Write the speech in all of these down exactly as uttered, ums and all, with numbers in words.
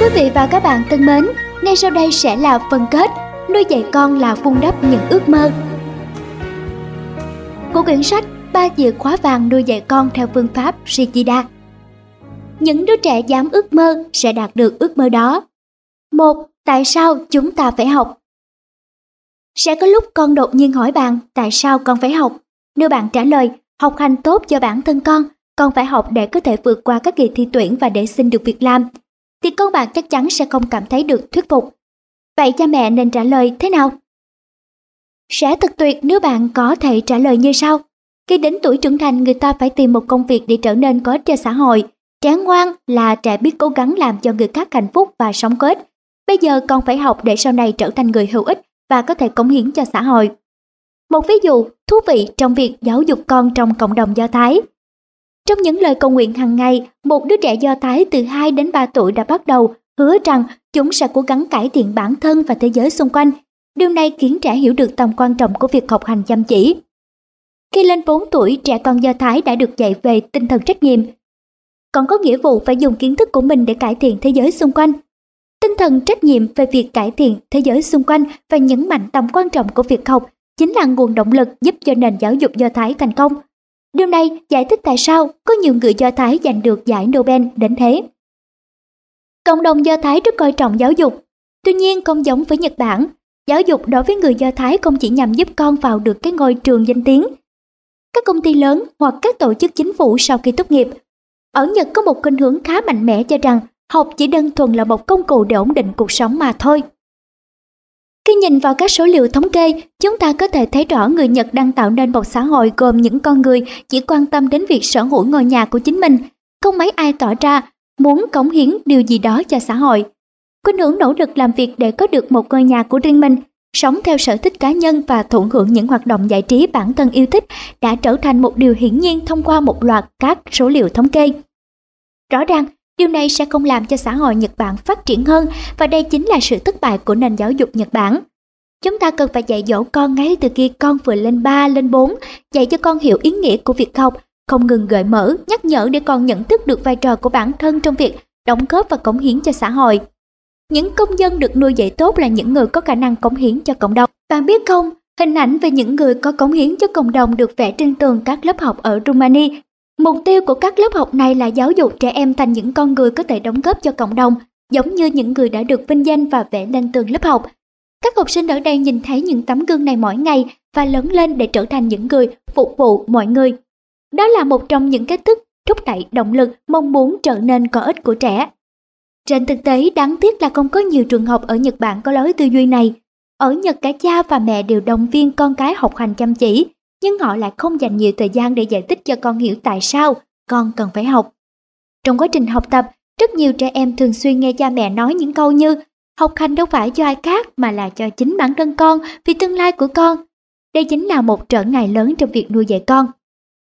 Quý vị và các bạn thân mến, ngay sau đây sẽ là phần kết nuôi dạy con là vun đắp những ước mơ của quyển sách ba chìa khóa vàng nuôi dạy con theo phương pháp Shikida. Những đứa trẻ dám ước mơ sẽ đạt được ước mơ đó. Một. Tại sao chúng ta phải học? Sẽ có lúc con đột nhiên hỏi bạn tại sao con phải học. Nếu bạn trả lời học hành tốt cho bản thân con, con phải học để có thể vượt qua các kỳ thi tuyển và để xin được việc làm, thì con bạn chắc chắn sẽ không cảm thấy được thuyết phục. Vậy cha mẹ nên trả lời thế nào? Sẽ thật tuyệt nếu bạn có thể trả lời như sau. Khi đến tuổi trưởng thành, người ta phải tìm một công việc để trở nên có ích cho xã hội. Trẻ ngoan là trẻ biết cố gắng làm cho người khác hạnh phúc và sống có ích. Bây giờ con phải học để sau này trở thành người hữu ích và có thể cống hiến cho xã hội. Một ví dụ thú vị trong việc giáo dục con trong cộng đồng Do Thái. Trong những lời cầu nguyện hàng ngày, một đứa trẻ Do Thái từ hai đến ba tuổi đã bắt đầu hứa rằng chúng sẽ cố gắng cải thiện bản thân và thế giới xung quanh. Điều này khiến trẻ hiểu được tầm quan trọng của việc học hành chăm chỉ. Khi lên bốn tuổi, trẻ con Do Thái đã được dạy về tinh thần trách nhiệm. Con có nghĩa vụ phải dùng kiến thức của mình để cải thiện thế giới xung quanh. Tinh thần trách nhiệm về việc cải thiện thế giới xung quanh và nhấn mạnh tầm quan trọng của việc học chính là nguồn động lực giúp cho nền giáo dục Do Thái thành công. Điều này giải thích tại sao có nhiều người Do Thái giành được giải Nobel đến thế. Cộng đồng Do Thái rất coi trọng giáo dục. Tuy nhiên, không giống với Nhật Bản, giáo dục đối với người Do Thái không chỉ nhằm giúp con vào được cái ngôi trường danh tiếng. Các công ty lớn hoặc các tổ chức chính phủ sau khi tốt nghiệp ở Nhật có một khuynh hướng khá mạnh mẽ cho rằng học chỉ đơn thuần là một công cụ để ổn định cuộc sống mà thôi. Khi nhìn vào các số liệu thống kê, chúng ta có thể thấy rõ người Nhật đang tạo nên một xã hội gồm những con người chỉ quan tâm đến việc sở hữu ngôi nhà của chính mình, không mấy ai tỏ ra muốn cống hiến điều gì đó cho xã hội. Khuynh hướng nỗ lực làm việc để có được một ngôi nhà của riêng mình, sống theo sở thích cá nhân và thụ hưởng những hoạt động giải trí bản thân yêu thích đã trở thành một điều hiển nhiên thông qua một loạt các số liệu thống kê. Rõ ràng, điều này sẽ không làm cho xã hội Nhật Bản phát triển hơn và đây chính là sự thất bại của nền giáo dục Nhật Bản. Chúng ta cần phải dạy dỗ con ngay từ khi con vừa lên ba, lên bốn, dạy cho con hiểu ý nghĩa của việc học, không ngừng gợi mở, nhắc nhở để con nhận thức được vai trò của bản thân trong việc đóng góp và cống hiến cho xã hội. Những công dân được nuôi dạy tốt là những người có khả năng cống hiến cho cộng đồng. Bạn biết không, hình ảnh về những người có cống hiến cho cộng đồng được vẽ trên tường các lớp học ở Rumani. Mục tiêu của các lớp học này là giáo dục trẻ em thành những con người có thể đóng góp cho cộng đồng, giống như những người đã được vinh danh và vẽ lên tường lớp học. Các học sinh ở đây nhìn thấy những tấm gương này mỗi ngày và lớn lên để trở thành những người phục vụ mọi người. Đó là một trong những cách thức thúc đẩy động lực mong muốn trở nên có ích của trẻ. Trên thực tế, đáng tiếc là không có nhiều trường học ở Nhật Bản có lối tư duy này. Ở Nhật, cả cha và mẹ đều động viên con cái học hành chăm chỉ, nhưng họ lại không dành nhiều thời gian để giải thích cho con hiểu tại sao con cần phải học. Trong quá trình học tập, rất nhiều trẻ em thường xuyên nghe cha mẹ nói những câu như học hành đâu phải cho ai khác mà là cho chính bản thân con vì tương lai của con. Đây chính là một trở ngại lớn trong việc nuôi dạy con.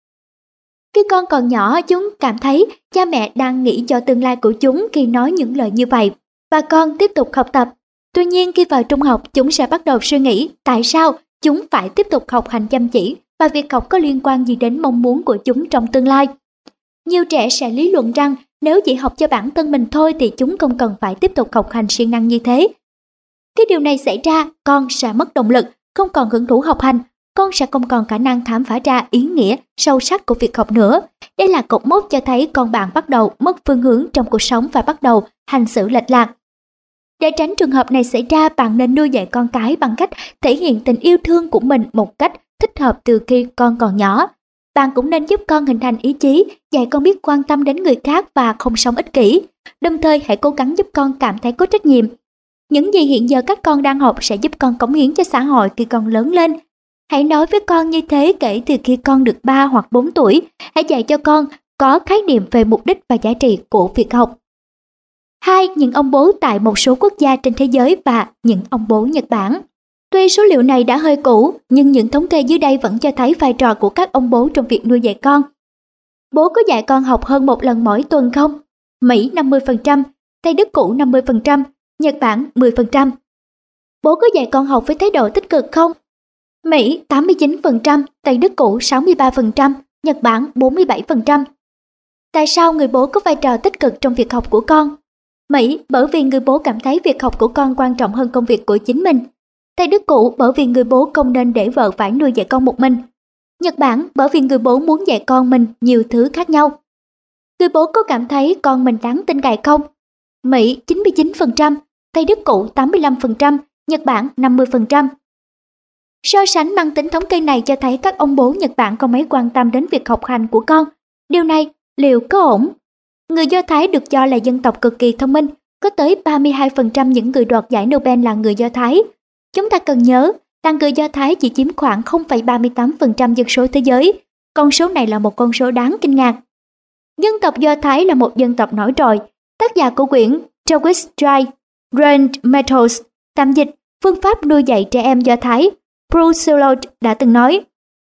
Khi con còn nhỏ, chúng cảm thấy cha mẹ đang nghĩ cho tương lai của chúng khi nói những lời như vậy và con tiếp tục học tập. Tuy nhiên, khi vào trung học, chúng sẽ bắt đầu suy nghĩ tại sao chúng phải tiếp tục học hành chăm chỉ và việc học có liên quan gì đến mong muốn của chúng trong tương lai. Nhiều trẻ sẽ lý luận rằng nếu chỉ học cho bản thân mình thôi thì chúng không cần phải tiếp tục học hành siêng năng như thế. Khi điều này xảy ra, con sẽ mất động lực, không còn hứng thú học hành, con sẽ không còn khả năng khám phá ra ý nghĩa sâu sắc của việc học nữa. Đây là cột mốc cho thấy con bạn bắt đầu mất phương hướng trong cuộc sống và bắt đầu hành xử lệch lạc. Để tránh trường hợp này xảy ra, bạn nên nuôi dạy con cái bằng cách thể hiện tình yêu thương của mình một cách thích hợp từ khi con còn nhỏ. Bạn cũng nên giúp con hình thành ý chí, dạy con biết quan tâm đến người khác và không sống ích kỷ. Đồng thời hãy cố gắng giúp con cảm thấy có trách nhiệm. Những gì hiện giờ các con đang học sẽ giúp con cống hiến cho xã hội khi con lớn lên. Hãy nói với con như thế kể từ khi con được ba hoặc bốn tuổi. Hãy dạy cho con có khái niệm về mục đích và giá trị của việc học. Hai. Những ông bố tại một số quốc gia trên thế giới và những ông bố Nhật Bản. Tuy số liệu này đã hơi cũ, nhưng những thống kê dưới đây vẫn cho thấy vai trò của các ông bố trong việc nuôi dạy con. Bố có dạy con học hơn một lần mỗi tuần không? Mỹ năm mươi phần trăm, Tây Đức cũ năm mươi phần trăm, Nhật Bản mười phần trăm. Bố có dạy con học với thái độ tích cực không? Mỹ tám mươi chín phần trăm, Tây Đức cũ sáu mươi ba phần trăm, Nhật Bản bốn mươi bảy phần trăm. Tại sao người bố có vai trò tích cực trong việc học của con? Mỹ bởi vì người bố cảm thấy việc học của con quan trọng hơn công việc của chính mình. Tây Đức cũ bởi vì người bố không nên để vợ phải nuôi dạy con một mình. Nhật Bản bởi vì người bố muốn dạy con mình nhiều thứ khác nhau. Người bố có cảm thấy con mình đáng tin cậy không? Mỹ chín mươi chín phần trăm, Tây Đức cũ tám mươi lăm phần trăm, Nhật Bản năm mươi phần trăm. So sánh mang tính thống kê này cho thấy các ông bố Nhật Bản không mấy quan tâm đến việc học hành của con. Điều này liệu có ổn? Người Do Thái được cho là dân tộc cực kỳ thông minh, có tới ba mươi hai phần trăm những người đoạt giải Nobel là người Do Thái. Chúng ta cần nhớ là người Do Thái chỉ chiếm khoảng không phẩy ba mươi tám phần trăm dân số thế giới. Con số này là một con số đáng kinh ngạc. Dân tộc Do Thái là một dân tộc nổi trội. Tác giả của quyển Jewish Dry Grand Methods, tạm dịch phương pháp nuôi dạy trẻ em Do Thái, Bruce Lord đã từng nói: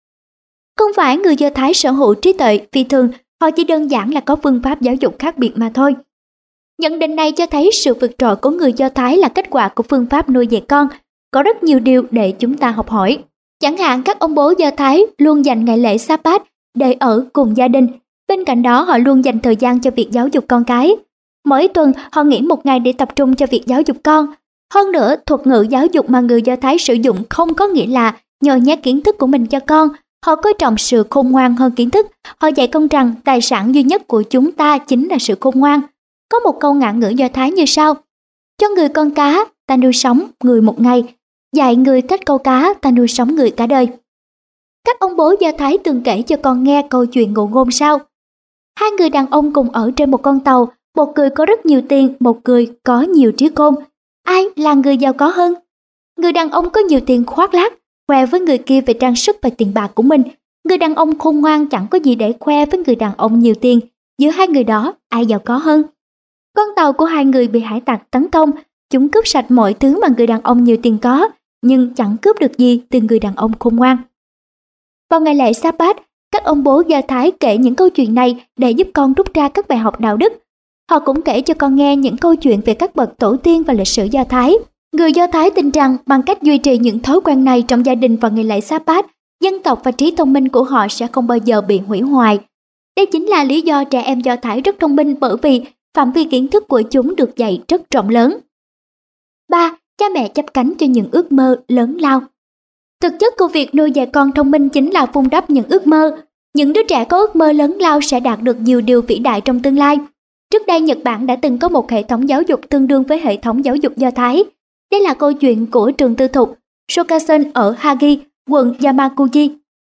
không phải người Do Thái sở hữu trí tuệ phi thường, họ chỉ đơn giản là có phương pháp giáo dục khác biệt mà thôi. Nhận định này cho thấy sự vượt trội của người Do Thái là kết quả của phương pháp nuôi dạy con. Có rất nhiều điều để chúng ta học hỏi. Chẳng hạn các ông bố Do Thái luôn dành ngày lễ Sa-bát để ở cùng gia đình. Bên cạnh đó họ luôn dành thời gian cho việc giáo dục con cái. Mỗi tuần họ nghỉ một ngày để tập trung cho việc giáo dục con. Hơn nữa, thuật ngữ giáo dục mà người Do Thái sử dụng không có nghĩa là nhồi nhét kiến thức của mình cho con. Họ coi trọng sự khôn ngoan hơn kiến thức. Họ dạy con rằng tài sản duy nhất của chúng ta chính là sự khôn ngoan. Có một câu ngạn ngữ Do Thái như sau: cho người con cá, ta nuôi sống người một ngày. Dạy người cách câu cá, ta nuôi sống người cả đời. Các ông bố Do Thái từng kể cho con nghe câu chuyện ngụ ngôn sau: hai người đàn ông cùng ở trên một con tàu, một người có rất nhiều tiền, một người có nhiều trí khôn. Ai là người giàu có hơn? Người đàn ông có nhiều tiền khoác lác, khoe với người kia về trang sức và tiền bạc của mình. Người đàn ông khôn ngoan chẳng có gì để khoe với người đàn ông nhiều tiền. Giữa hai người đó, ai giàu có hơn? Con tàu của hai người bị hải tặc tấn công. Chúng cướp sạch mọi thứ mà người đàn ông nhiều tiền có, nhưng chẳng cướp được gì từ người đàn ông khôn ngoan. Vào ngày lễ Sa-bát, các ông bố Do Thái kể những câu chuyện này để giúp con rút ra các bài học đạo đức. Họ cũng kể cho con nghe những câu chuyện về các bậc tổ tiên và lịch sử Do Thái. Người Do Thái tin rằng bằng cách duy trì những thói quen này trong gia đình vào ngày lễ Sa-bát, dân tộc và trí thông minh của họ sẽ không bao giờ bị hủy hoại. Đây chính là lý do trẻ em Do Thái rất thông minh, bởi vì phạm vi kiến thức của chúng được dạy rất rộng lớn. ba. Cha mẹ chắp cánh cho những ước mơ lớn lao. Thực chất của việc nuôi dạy con thông minh chính là vun đắp những ước mơ. Những đứa trẻ có ước mơ lớn lao sẽ đạt được nhiều điều vĩ đại trong tương lai. Trước đây Nhật Bản đã từng có một hệ thống giáo dục tương đương với hệ thống giáo dục Do Thái. Đây là câu chuyện của trường tư thục Shokasen ở Hagi, quận Yamaguchi.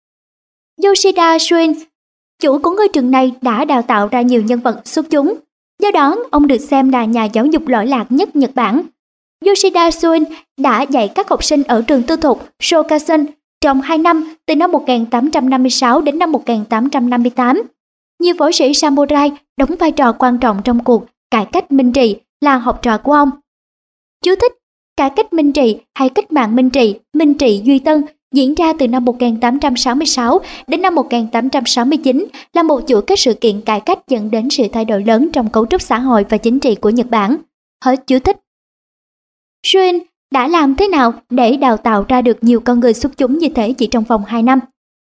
Yoshida Shuin, chủ của ngôi trường này, đã đào tạo ra nhiều nhân vật xuất chúng. Do đó, ông được xem là nhà giáo dục lỗi lạc nhất Nhật Bản. Yoshida Shuin đã dạy các học sinh ở trường tư thục Shokasen trong hai năm, từ năm một nghìn tám trăm năm mươi sáu đến năm một nghìn tám trăm năm mươi tám. Nhiều võ sĩ samurai đóng vai trò quan trọng trong cuộc cải cách Minh trị là học trò của ông. Chú thích: cải cách Minh trị hay cách mạng Minh trị, Minh trị Duy Tân diễn ra từ năm một nghìn tám trăm sáu mươi sáu đến năm một nghìn tám trăm sáu mươi chín, là một chuỗi các sự kiện cải cách dẫn đến sự thay đổi lớn trong cấu trúc xã hội và chính trị của Nhật Bản. Hết chú thích. Shuin đã làm thế nào để đào tạo ra được nhiều con người xuất chúng như thế chỉ trong vòng hai năm?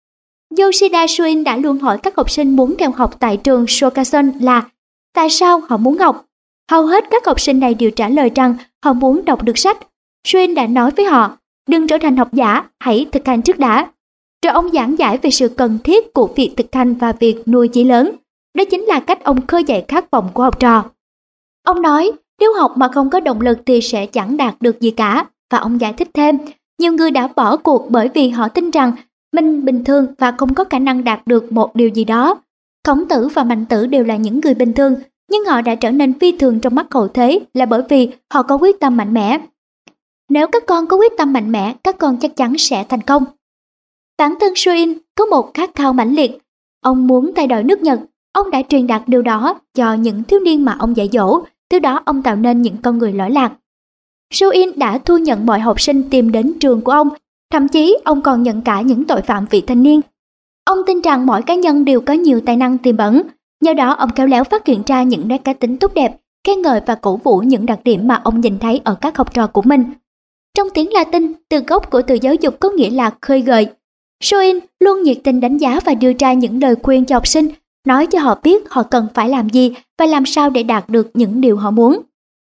Yoshida Shuin đã luôn hỏi các học sinh muốn theo học tại trường Shokasen là tại sao họ muốn học. Hầu hết các học sinh này đều trả lời rằng họ muốn đọc được sách. Shuin đã nói với họ: đừng trở thành học giả, hãy thực hành trước đã. Rồi ông giảng giải về sự cần thiết của việc thực hành và việc nuôi chí lớn. Đó chính là cách ông khơi dậy khát vọng của học trò. Ông nói nếu học mà không có động lực thì sẽ chẳng đạt được gì cả. Và ông giải thích thêm, nhiều người đã bỏ cuộc bởi vì họ tin rằng mình bình thường và không có khả năng đạt được một điều gì đó. Khổng Tử và Mạnh Tử đều là những người bình thường, nhưng họ đã trở nên phi thường trong mắt hậu thế là bởi vì họ có quyết tâm mạnh mẽ. Nếu các con có quyết tâm mạnh mẽ, các con chắc chắn sẽ thành công. Bản thân Shuin có một khát khao mãnh liệt. Ông muốn thay đổi nước Nhật. Ông đã truyền đạt điều đó cho những thiếu niên mà ông dạy dỗ, từ đó ông tạo nên những con người lỗi lạc. Shuin đã thu nhận mọi học sinh tìm đến trường của ông, thậm chí ông còn nhận cả những tội phạm vị thành niên. Ông tin rằng mỗi cá nhân đều có nhiều tài năng tiềm ẩn, nhờ đó ông khéo léo phát hiện ra những nét cá tính tốt đẹp, khen ngợi và cổ vũ những đặc điểm mà ông nhìn thấy ở các học trò của mình. Trong tiếng Latin, từ gốc của từ giáo dục có nghĩa là khơi gợi. Shuin luôn nhiệt tình đánh giá và đưa ra những lời khuyên cho học sinh, nói cho họ biết họ cần phải làm gì và làm sao để đạt được những điều họ muốn.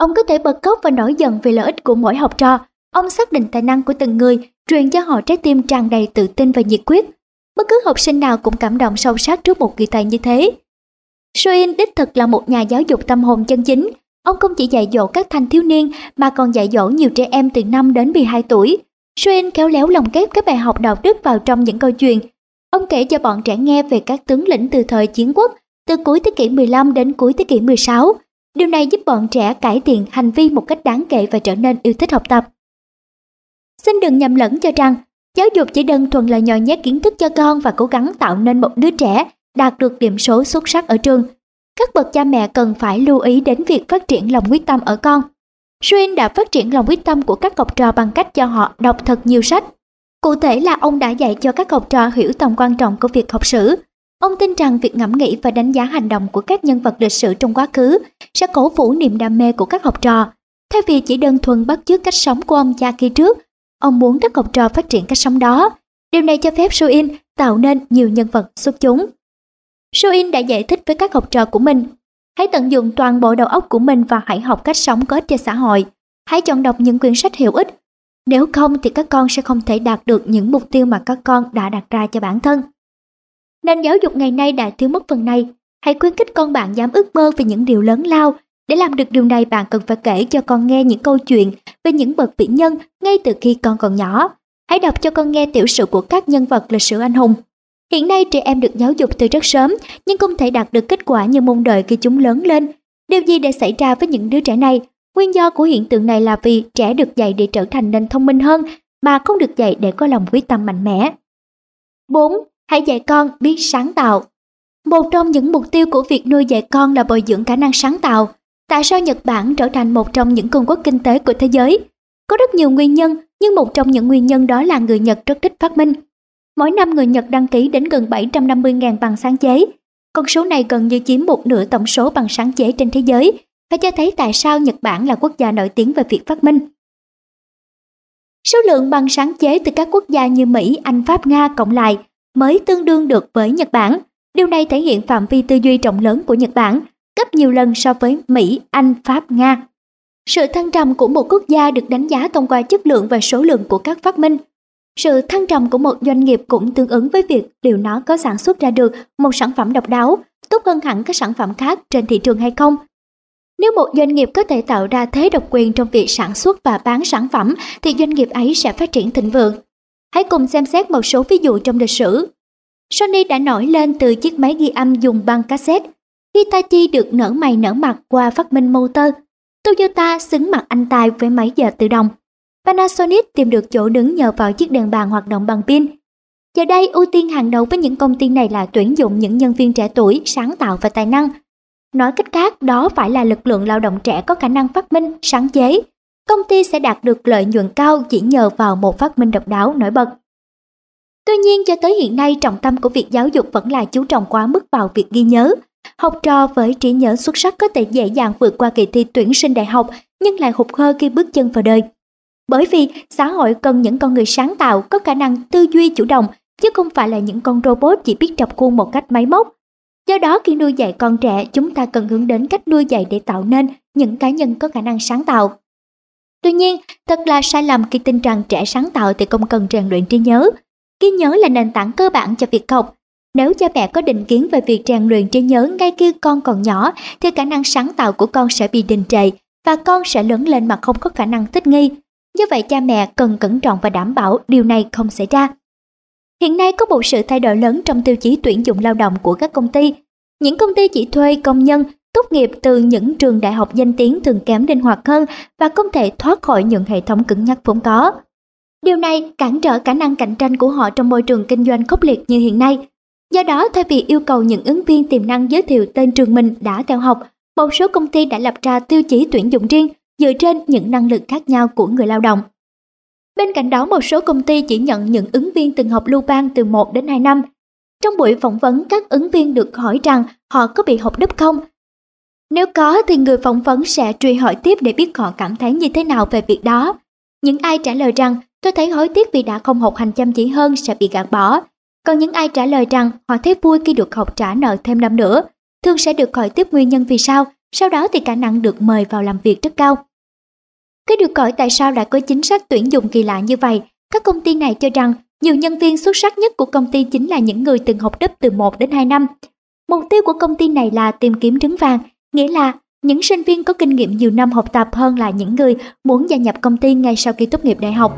Ông có thể bật khóc và nổi giận vì lợi ích của mỗi học trò. Ông xác định tài năng của từng người, truyền cho họ trái tim tràn đầy tự tin và nhiệt huyết. Bất cứ học sinh nào cũng cảm động sâu sắc trước một người thầy như thế. Soin đích thực là một nhà giáo dục tâm hồn chân chính. Ông không chỉ dạy dỗ các thanh thiếu niên mà còn dạy dỗ nhiều trẻ em từ năm đến mười hai tuổi. Soin khéo léo lồng ghép các bài học đạo đức vào trong những câu chuyện. Ông kể cho bọn trẻ nghe về các tướng lĩnh từ thời chiến quốc, từ cuối thế kỷ mười lăm đến cuối thế kỷ mười sáu. Điều này giúp bọn trẻ cải thiện hành vi một cách đáng kể và trở nên yêu thích học tập. Xin đừng nhầm lẫn cho rằng giáo dục chỉ đơn thuần là nhồi nhét kiến thức cho con và cố gắng tạo nên một đứa trẻ đạt được điểm số xuất sắc ở trường. Các bậc cha mẹ cần phải lưu ý đến việc phát triển lòng quyết tâm ở con. Soin đã phát triển lòng quyết tâm của các học trò bằng cách cho họ đọc thật nhiều sách. Cụ thể là ông đã dạy cho các học trò hiểu tầm quan trọng của việc học sử. Ông tin rằng việc ngẫm nghĩ và đánh giá hành động của các nhân vật lịch sử trong quá khứ sẽ cổ vũ niềm đam mê của các học trò. Thay vì chỉ đơn thuần bắt chước cách sống của ông cha khi trước, ông muốn các học trò phát triển cách sống đó. Điều này cho phép Soin tạo nên nhiều nhân vật xuất chúng. Soin đã giải thích với các học trò của mình: hãy tận dụng toàn bộ đầu óc của mình và hãy học cách sống có ích cho xã hội. Hãy chọn đọc những quyển sách hữu ích. Nếu không thì các con sẽ không thể đạt được những mục tiêu mà các con đã đặt ra cho bản thân. Nền giáo dục ngày nay đã thiếu mất phần này. Hãy khuyến khích con bạn dám ước mơ về những điều lớn lao. Để làm được điều này, bạn cần phải kể cho con nghe những câu chuyện về những bậc vĩ nhân ngay từ khi con còn nhỏ. Hãy đọc cho con nghe tiểu sử của các nhân vật lịch sử anh hùng. Hiện nay trẻ em được giáo dục từ rất sớm nhưng không thể đạt được kết quả như mong đợi khi chúng lớn lên. Điều gì đã xảy ra với những đứa trẻ này? Nguyên do của hiện tượng này là vì trẻ được dạy để trở thành nên thông minh hơn mà không được dạy để có lòng quyết tâm mạnh mẽ. bốn. Hãy dạy con biết sáng tạo. Một trong những mục tiêu của việc nuôi dạy con là bồi dưỡng khả năng sáng tạo. Tại sao Nhật Bản trở thành một trong những cường quốc kinh tế của thế giới? Có rất nhiều nguyên nhân, nhưng một trong những nguyên nhân đó là người Nhật rất thích phát minh. Mỗi năm người Nhật đăng ký đến gần bảy trăm năm mươi nghìn bằng sáng chế. Con số này gần như chiếm một nửa tổng số bằng sáng chế trên thế giới, và cho thấy tại sao Nhật Bản là quốc gia nổi tiếng về việc phát minh. Số lượng bằng sáng chế từ các quốc gia như Mỹ, Anh, Pháp, Nga cộng lại mới tương đương được với Nhật Bản. Điều này thể hiện phạm vi tư duy rộng lớn của Nhật Bản, gấp nhiều lần so với Mỹ, Anh, Pháp, Nga. Sự thăng trầm của một quốc gia được đánh giá thông qua chất lượng và số lượng của các phát minh. Sự thăng trầm của một doanh nghiệp cũng tương ứng với việc liệu nó có sản xuất ra được một sản phẩm độc đáo, tốt hơn hẳn các sản phẩm khác trên thị trường hay không. Nếu một doanh nghiệp có thể tạo ra thế độc quyền trong việc sản xuất và bán sản phẩm, thì doanh nghiệp ấy sẽ phát triển thịnh vượng. Hãy cùng xem xét một số ví dụ trong lịch sử. Sony đã nổi lên từ chiếc máy ghi âm dùng băng cassette. Hitachi được nở mày nở mặt qua phát minh motor. Toyota xứng mặt anh tài với máy giờ tự động. Panasonic tìm được chỗ đứng nhờ vào chiếc đèn bàn hoạt động bằng pin. Giờ đây, ưu tiên hàng đầu với những công ty này là tuyển dụng những nhân viên trẻ tuổi, sáng tạo và tài năng. Nói cách khác, đó phải là lực lượng lao động trẻ có khả năng phát minh, sáng chế. Công ty sẽ đạt được lợi nhuận cao chỉ nhờ vào một phát minh độc đáo nổi bật. Tuy nhiên, cho tới hiện nay, trọng tâm của việc giáo dục vẫn là chú trọng quá mức vào việc ghi nhớ. Học trò với trí nhớ xuất sắc có thể dễ dàng vượt qua kỳ thi tuyển sinh đại học, nhưng lại hụt hơ khi bước chân vào đời. Bởi vì xã hội cần những con người sáng tạo, có khả năng tư duy chủ động, chứ không phải là những con robot chỉ biết rập khuôn một cách máy móc. Do đó, khi nuôi dạy con trẻ, chúng ta cần hướng đến cách nuôi dạy để tạo nên những cá nhân có khả năng sáng tạo. Tuy nhiên, thật là sai lầm khi tin rằng trẻ sáng tạo thì không cần rèn luyện trí nhớ. Trí nhớ là nền tảng cơ bản cho việc học. Nếu cha mẹ có định kiến về việc rèn luyện trí nhớ ngay khi con còn nhỏ, thì khả năng sáng tạo của con sẽ bị đình trệ và con sẽ lớn lên mà không có khả năng thích nghi. Do vậy, cha mẹ cần cẩn trọng và đảm bảo điều này không xảy ra. Hiện nay có một sự thay đổi lớn trong tiêu chí tuyển dụng lao động của các công ty. Những công ty chỉ thuê công nhân tốt nghiệp từ những trường đại học danh tiếng thường kém linh hoạt hơn và không thể thoát khỏi những hệ thống cứng nhắc vốn có. Điều này cản trở khả năng cạnh tranh của họ trong môi trường kinh doanh khốc liệt như hiện nay. Do đó, thay vì yêu cầu những ứng viên tiềm năng giới thiệu tên trường mình đã theo học, một số công ty đã lập ra tiêu chí tuyển dụng riêng dựa trên những năng lực khác nhau của người lao động. Bên cạnh đó, một số công ty chỉ nhận những ứng viên từng học lưu ban từ một đến hai năm. Trong buổi phỏng vấn, các ứng viên được hỏi rằng họ có bị học đúp không. Nếu có thì người phỏng vấn sẽ truy hỏi tiếp để biết họ cảm thấy như thế nào về việc đó. Những ai trả lời rằng tôi thấy hối tiếc vì đã không học hành chăm chỉ hơn sẽ bị gạt bỏ. Còn những ai trả lời rằng họ thấy vui khi được học trả nợ thêm năm nữa, thường sẽ được hỏi tiếp nguyên nhân vì sao sau đó thì khả năng được mời vào làm việc rất cao. Cái được hỏi tại sao lại có chính sách tuyển dụng kỳ lạ như vậy, các công ty này cho rằng nhiều nhân viên xuất sắc nhất của công ty chính là những người từng học đúp từ một đến hai năm. Mục tiêu của công ty này là tìm kiếm trứng vàng, nghĩa là những sinh viên có kinh nghiệm nhiều năm học tập hơn là những người muốn gia nhập công ty ngay sau khi tốt nghiệp đại học.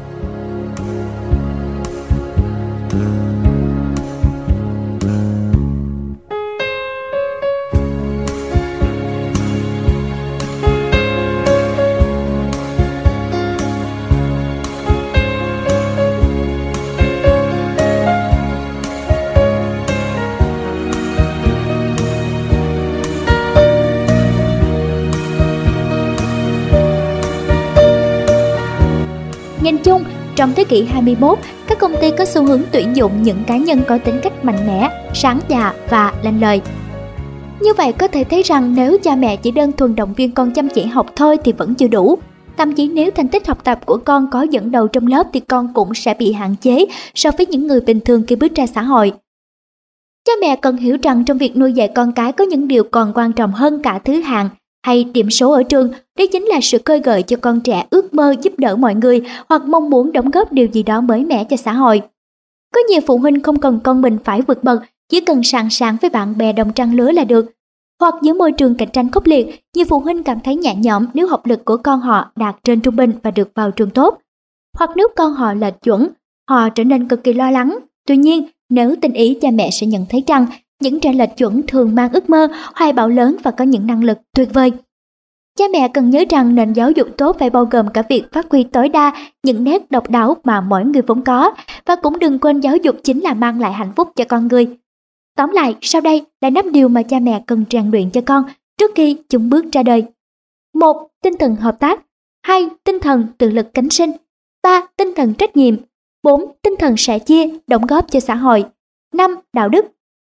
Nhìn chung, trong thế kỷ hai mươi mốt, các công ty có xu hướng tuyển dụng những cá nhân có tính cách mạnh mẽ, sáng dạ và lanh lợi. Như vậy có thể thấy rằng nếu cha mẹ chỉ đơn thuần động viên con chăm chỉ học thôi thì vẫn chưa đủ. Thậm chí nếu thành tích học tập của con có dẫn đầu trong lớp thì con cũng sẽ bị hạn chế so với những người bình thường khi bước ra xã hội. Cha mẹ cần hiểu rằng trong việc nuôi dạy con cái có những điều còn quan trọng hơn cả thứ hạng hay điểm số ở trường, đó chính là sự khơi gợi cho con trẻ ước mơ giúp đỡ mọi người hoặc mong muốn đóng góp điều gì đó mới mẻ cho xã hội. Có nhiều phụ huynh không cần con mình phải vượt bậc, chỉ cần sàng sàng với bạn bè đồng trang lứa là được. Hoặc giữa môi trường cạnh tranh khốc liệt, nhiều phụ huynh cảm thấy nhẹ nhõm nếu học lực của con họ đạt trên trung bình và được vào trường tốt. Hoặc nếu con họ lệch chuẩn, họ trở nên cực kỳ lo lắng. Tuy nhiên, nếu tinh ý, cha mẹ sẽ nhận thấy rằng những trẻ lệch chuẩn thường mang ước mơ, hoài bão lớn và có những năng lực tuyệt vời. Cha mẹ cần nhớ rằng nền giáo dục tốt phải bao gồm cả việc phát huy tối đa những nét độc đáo mà mỗi người vốn có, và cũng đừng quên giáo dục chính là mang lại hạnh phúc cho con người. Tóm lại, sau đây là năm điều mà cha mẹ cần rèn luyện cho con trước khi chúng bước ra đời. một. Tinh thần hợp tác. hai. Tinh thần tự lực cánh sinh. ba. Tinh thần trách nhiệm. bốn. Tinh thần sẻ chia, đóng góp cho xã hội. năm. Đạo đức.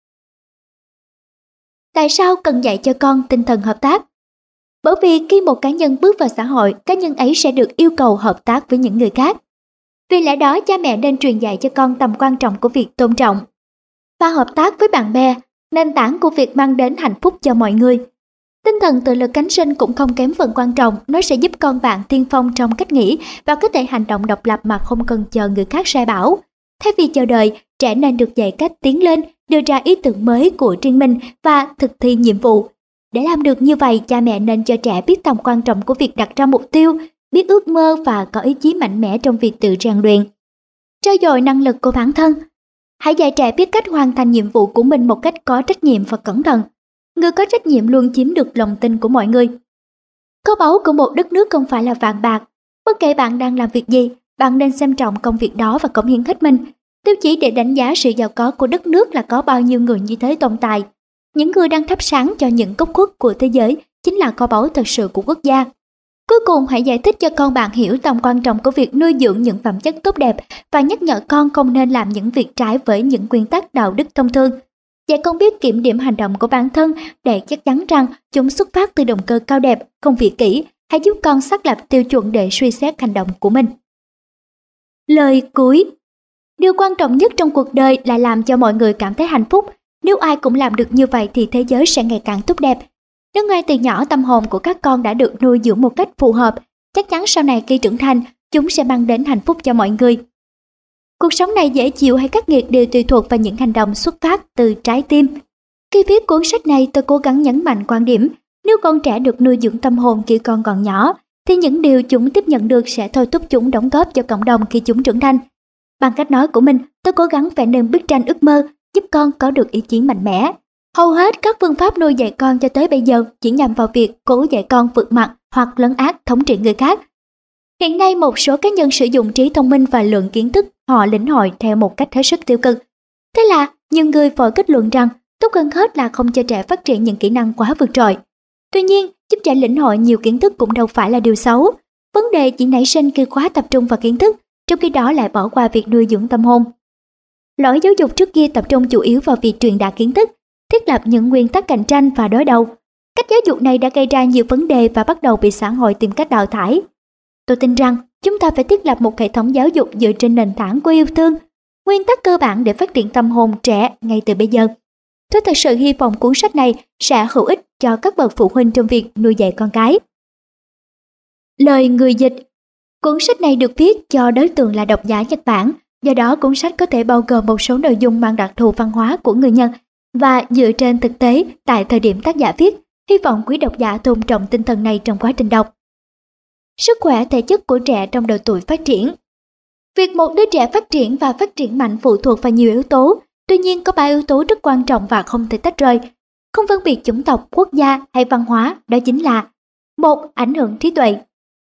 Tại sao cần dạy cho con tinh thần hợp tác? Bởi vì khi một cá nhân bước vào xã hội, cá nhân ấy sẽ được yêu cầu hợp tác với những người khác. Vì lẽ đó, cha mẹ nên truyền dạy cho con tầm quan trọng của việc tôn trọng và hợp tác với bạn bè, nền tảng của việc mang đến hạnh phúc cho mọi người. Tinh thần tự lực cánh sinh cũng không kém phần quan trọng, nó sẽ giúp con bạn tiên phong trong cách nghĩ và có thể hành động độc lập mà không cần chờ người khác sai bảo. Thay vì chờ đợi, trẻ nên được dạy cách tiến lên, đưa ra ý tưởng mới của riêng mình và thực thi nhiệm vụ. Để làm được như vậy, cha mẹ nên cho trẻ biết tầm quan trọng của việc đặt ra mục tiêu, biết ước mơ và có ý chí mạnh mẽ trong việc tự rèn luyện, trau dồi năng lực của bản thân. Hãy dạy trẻ biết cách hoàn thành nhiệm vụ của mình một cách có trách nhiệm và cẩn thận. Người có trách nhiệm luôn chiếm được lòng tin của mọi người. Kho báu của một đất nước không phải là vàng bạc. Bất kể bạn đang làm việc gì, bạn nên xem trọng công việc đó và cống hiến hết mình. Tiêu chí để đánh giá sự giàu có của đất nước là có bao nhiêu người như thế tồn tại. Những người đang thắp sáng cho những góc khuất của thế giới chính là kho báu thật sự của quốc gia. Cuối cùng, hãy giải thích cho con bạn hiểu tầm quan trọng của việc nuôi dưỡng những phẩm chất tốt đẹp và nhắc nhở con không nên làm những việc trái với những nguyên tắc đạo đức thông thường. Dạy con biết kiểm điểm hành động của bản thân để chắc chắn rằng chúng xuất phát từ động cơ cao đẹp, không vị kỷ. Hãy giúp con xác lập tiêu chuẩn để suy xét hành động của mình. Lời cuối. Điều quan trọng nhất trong cuộc đời là làm cho mọi người cảm thấy hạnh phúc. Nếu ai cũng làm được như vậy thì thế giới sẽ ngày càng tốt đẹp. Nếu ngay từ nhỏ tâm hồn của các con đã được nuôi dưỡng một cách phù hợp, chắc chắn sau này khi trưởng thành, chúng sẽ mang đến hạnh phúc cho mọi người. Cuộc sống này dễ chịu hay khắc nghiệt đều tùy thuộc vào những hành động xuất phát từ trái tim. Khi viết cuốn sách này, tôi cố gắng nhấn mạnh quan điểm, nếu con trẻ được nuôi dưỡng tâm hồn khi con còn nhỏ, thì những điều chúng tiếp nhận được sẽ thôi thúc chúng đóng góp cho cộng đồng khi chúng trưởng thành. Bằng cách nói của mình, tôi cố gắng vẽ nên bức tranh ước mơ, giúp con có được ý chí mạnh mẽ. Hầu hết các phương pháp nuôi dạy con cho tới bây giờ chỉ nhằm vào việc cố dạy con vượt mặt hoặc lấn át thống trị người khác. Hiện nay một số cá nhân sử dụng trí thông minh và lượng kiến thức họ lĩnh hội theo một cách hết sức tiêu cực. Thế là nhiều người vội kết luận rằng tốt hơn hết là không cho trẻ phát triển những kỹ năng quá vượt trội. Tuy nhiên, giúp trẻ lĩnh hội nhiều kiến thức cũng đâu phải là điều xấu. Vấn đề chỉ nảy sinh khi quá tập trung vào kiến thức, trong khi đó lại bỏ qua việc nuôi dưỡng tâm hồn. Lỗi giáo dục trước kia tập trung chủ yếu vào việc truyền đạt kiến thức, thiết lập những nguyên tắc cạnh tranh và đối đầu. Cách giáo dục này đã gây ra nhiều vấn đề và bắt đầu bị xã hội tìm cách đào thải. Tôi tin rằng chúng ta phải thiết lập một hệ thống giáo dục dựa trên nền tảng của yêu thương, nguyên tắc cơ bản để phát triển tâm hồn trẻ ngay từ bây giờ. Tôi thật sự hy vọng cuốn sách này sẽ hữu ích cho các bậc phụ huynh trong việc nuôi dạy con cái. Lời người dịch. Cuốn sách này được viết cho đối tượng là độc giả Nhật Bản, do đó cuốn sách có thể bao gồm một số nội dung mang đặc thù văn hóa của người Nhật và dựa trên thực tế tại thời điểm tác giả viết. Hy vọng quý độc giả tôn trọng tinh thần này trong quá trình đọc. Sức khỏe thể chất của trẻ trong độ tuổi phát triển. Việc một đứa trẻ phát triển và phát triển mạnh phụ thuộc vào nhiều yếu tố, tuy nhiên có ba yếu tố rất quan trọng và không thể tách rời, không phân biệt chủng tộc, quốc gia hay văn hóa, đó chính là: một. Ảnh hưởng trí tuệ.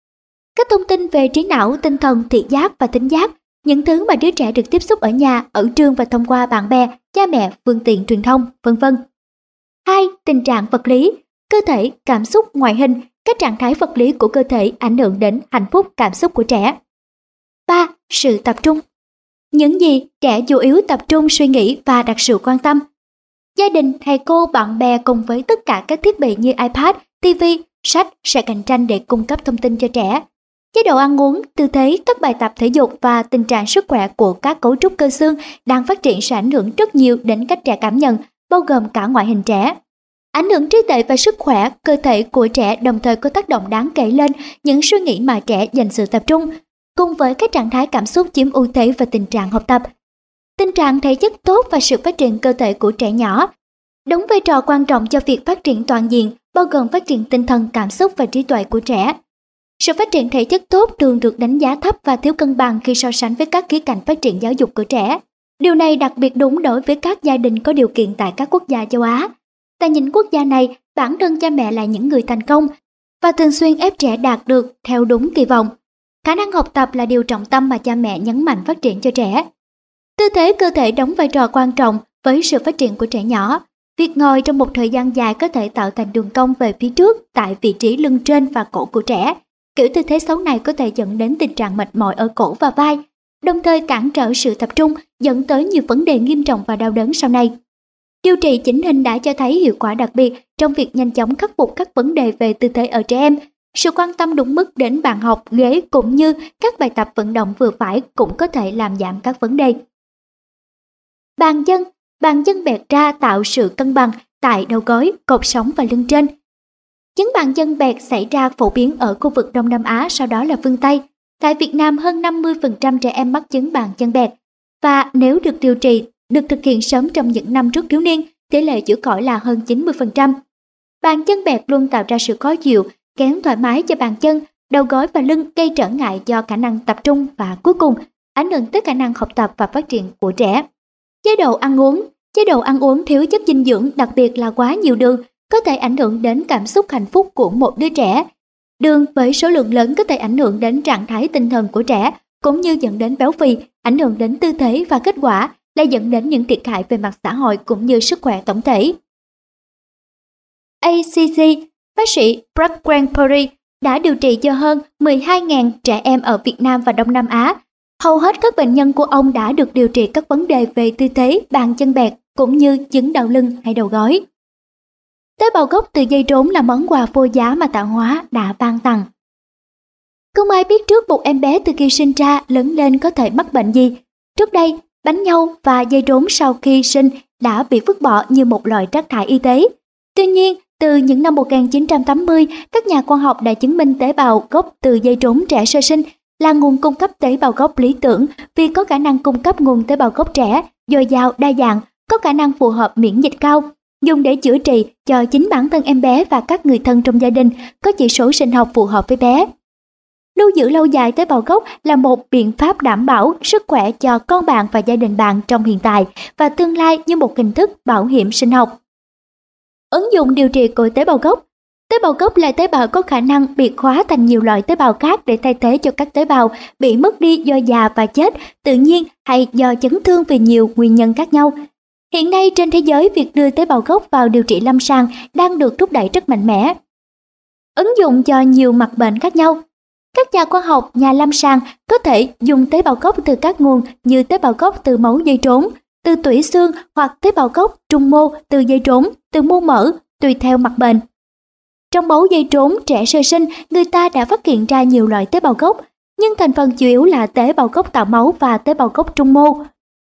Các thông tin về trí não, tinh thần, thị giác và thính giác, những thứ mà đứa trẻ được tiếp xúc ở nhà, ở trường và thông qua bạn bè, cha mẹ, phương tiện truyền thông, vân vân. Hai. Tình trạng vật lý, cơ thể, cảm xúc, ngoại hình, các trạng thái vật lý của cơ thể ảnh hưởng đến hạnh phúc cảm xúc của trẻ. Ba. Sự tập trung. Những gì trẻ chủ yếu tập trung suy nghĩ và đặt sự quan tâm. Gia đình, thầy cô, bạn bè cùng với tất cả các thiết bị như iPad, ti vi, sách sẽ cạnh tranh để cung cấp thông tin cho trẻ. Chế độ ăn uống, tư thế, các bài tập thể dục và tình trạng sức khỏe của các cấu trúc cơ xương đang phát triển sẽ ảnh hưởng rất nhiều đến cách trẻ cảm nhận, bao gồm cả ngoại hình trẻ. Ảnh hưởng trí tuệ và sức khỏe cơ thể của trẻ đồng thời có tác động đáng kể lên những suy nghĩ mà trẻ dành sự tập trung, cùng với các trạng thái cảm xúc chiếm ưu thế và tình trạng học tập. Tình trạng thể chất tốt và sự phát triển cơ thể của trẻ nhỏ đóng vai trò quan trọng cho việc phát triển toàn diện, bao gồm phát triển tinh thần, cảm xúc và trí tuệ của trẻ. Sự phát triển thể chất tốt thường được đánh giá thấp và thiếu cân bằng khi so sánh với các khía cạnh phát triển giáo dục của trẻ. Điều này đặc biệt đúng đối với các gia đình có điều kiện tại các quốc gia châu Á. Tại những quốc gia này, bản thân cha mẹ là những người thành công và thường xuyên ép trẻ đạt được theo đúng kỳ vọng. Khả năng học tập là điều trọng tâm mà cha mẹ nhấn mạnh phát triển cho trẻ. Tư thế cơ thể đóng vai trò quan trọng với sự phát triển của trẻ nhỏ. Việc ngồi trong một thời gian dài có thể tạo thành đường cong về phía trước tại vị trí lưng trên và cổ của trẻ. Kiểu tư thế xấu này có thể dẫn đến tình trạng mệt mỏi ở cổ và vai, đồng thời cản trở sự tập trung, dẫn tới nhiều vấn đề nghiêm trọng và đau đớn sau này. Điều trị chỉnh hình đã cho thấy hiệu quả đặc biệt trong việc nhanh chóng khắc phục các vấn đề về tư thế ở trẻ em. Sự quan tâm đúng mức đến bàn học, ghế cũng như các bài tập vận động vừa phải cũng có thể làm giảm các vấn đề. Bàn chân, bàn chân bẹt ra tạo sự cân bằng tại đầu gối, cột sống và lưng trên. Chứng bàn chân bẹt xảy ra phổ biến ở khu vực Đông Nam Á, sau đó là phương Tây. Tại Việt Nam, hơn năm mươi phần trăm trẻ em mắc chứng bàn chân bẹt, và nếu được điều trị, được thực hiện sớm trong những năm trước thiếu niên, tỷ lệ chữa khỏi là hơn chín mươi phần trăm. Bàn chân bẹt luôn tạo ra sự khó chịu, kém thoải mái cho bàn chân, đầu gối và lưng, gây trở ngại cho khả năng tập trung và cuối cùng ảnh hưởng tới khả năng học tập và phát triển của trẻ. Chế độ ăn uống, chế độ ăn uống thiếu chất dinh dưỡng, đặc biệt là quá nhiều đường, có thể ảnh hưởng đến cảm xúc hạnh phúc của một đứa trẻ. Đường với số lượng lớn có thể ảnh hưởng đến trạng thái tinh thần của trẻ, cũng như dẫn đến béo phì, ảnh hưởng đến tư thế và kết quả là dẫn đến những thiệt hại về mặt xã hội cũng như sức khỏe tổng thể. a xê xê, bác sĩ Brad Greenberry đã điều trị cho hơn mười hai nghìn trẻ em ở Việt Nam và Đông Nam Á. Hầu hết các bệnh nhân của ông đã được điều trị các vấn đề về tư thế, bàn chân bẹt cũng như chứng đau lưng hay đầu gối. Tế bào gốc từ dây trốn là món quà vô giá mà tạo hóa đã ban tặng. Không ai biết trước một em bé từ khi sinh ra lớn lên có thể mắc bệnh gì. Trước đây, bánh nhau và dây trốn sau khi sinh đã bị vứt bỏ như một loại rác thải y tế. Tuy nhiên, từ những năm một nghìn chín trăm tám mươi, các nhà khoa học đã chứng minh tế bào gốc từ dây trốn trẻ sơ sinh là nguồn cung cấp tế bào gốc lý tưởng vì có khả năng cung cấp nguồn tế bào gốc trẻ, dồi dào, đa dạng, có khả năng phù hợp miễn dịch cao, dùng để chữa trị cho chính bản thân em bé và các người thân trong gia đình, có chỉ số sinh học phù hợp với bé. Lưu giữ lâu dài tế bào gốc là một biện pháp đảm bảo sức khỏe cho con bạn và gia đình bạn trong hiện tại và tương lai như một hình thức bảo hiểm sinh học. Ứng dụng điều trị của tế bào gốc. Tế bào gốc là tế bào có khả năng biệt hóa thành nhiều loại tế bào khác để thay thế cho các tế bào bị mất đi do già và chết tự nhiên hay do chấn thương vì nhiều nguyên nhân khác nhau. Hiện nay trên thế giới, việc đưa tế bào gốc vào điều trị lâm sàng đang được thúc đẩy rất mạnh mẽ. Ứng dụng cho nhiều mặt bệnh khác nhau. Các nhà khoa học, nhà lâm sàng có thể dùng tế bào gốc từ các nguồn như tế bào gốc từ máu dây trốn, từ tủy xương hoặc tế bào gốc trung mô từ dây trốn, từ mô mỡ, tùy theo mặt bệnh. Trong máu dây trốn trẻ sơ sinh, người ta đã phát hiện ra nhiều loại tế bào gốc, nhưng thành phần chủ yếu là tế bào gốc tạo máu và tế bào gốc trung mô.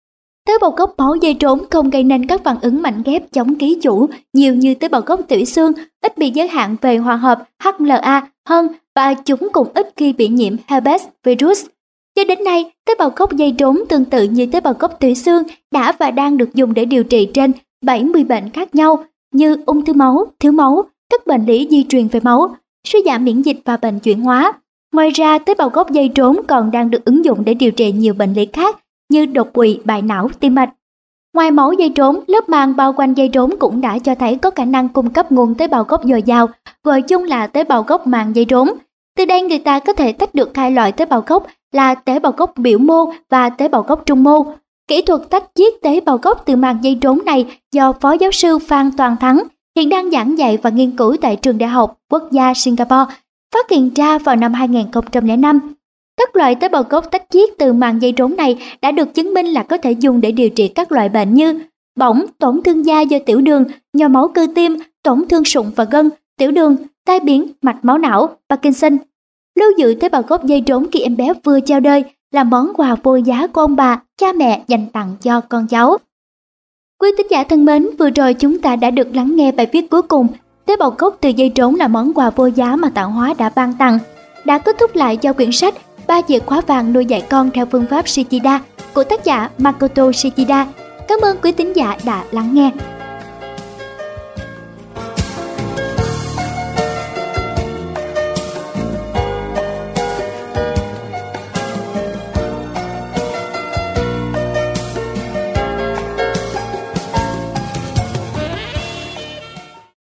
Tế bào gốc máu dây trốn không gây nên các phản ứng mạnh ghép chống ký chủ nhiều như tế bào gốc tủy xương, ít bị giới hạn về hòa hợp hát lờ a hơn và chúng cũng ít khi bị nhiễm herpes virus. Cho đến nay, tế bào gốc dây trốn tương tự như tế bào gốc tủy xương đã và đang được dùng để điều trị trên bảy mươi bệnh khác nhau như ung thư máu, thiếu máu, các bệnh lý di truyền về máu, suy giảm miễn dịch và bệnh chuyển hóa. Ngoài ra, tế bào gốc dây trốn còn đang được ứng dụng để điều trị nhiều bệnh lý khác như đột quỵ, bại não, tim mạch. Ngoài máu dây trốn, lớp màng bao quanh dây trốn cũng đã cho thấy có khả năng cung cấp nguồn tế bào gốc dồi dào, gọi chung là tế bào gốc màng dây trốn. Từ đây người ta có thể tách được hai loại tế bào gốc là tế bào gốc biểu mô và tế bào gốc trung mô. Kỹ thuật tách chiết tế bào gốc từ màng dây trốn này do Phó giáo sư Phan Toàn Thắng hiện đang giảng dạy và nghiên cứu tại Trường Đại học Quốc gia Singapore, phát hiện ra vào năm hai nghìn không trăm lẻ năm. Các loại tế bào gốc tách chiết từ màng dây trốn này đã được chứng minh là có thể dùng để điều trị các loại bệnh như bỏng, tổn thương da do tiểu đường, nhồi máu cơ tim, tổn thương sụn và gân, tiểu đường, tai biến mạch máu não, Parkinson. Lưu giữ tế bào gốc dây trốn khi em bé vừa chào đời là món quà vô giá của ông bà, cha mẹ dành tặng cho con cháu. Quý tín giả thân mến, vừa rồi chúng ta đã được lắng nghe bài viết cuối cùng, tế bào gốc từ dây trốn là món quà vô giá mà Tạo Hóa đã ban tặng, đã kết thúc lại cho quyển sách ba chìa khóa vàng nuôi dạy con theo phương pháp Shichida của tác giả Makoto Shichida. Cảm ơn quý tín giả đã lắng nghe.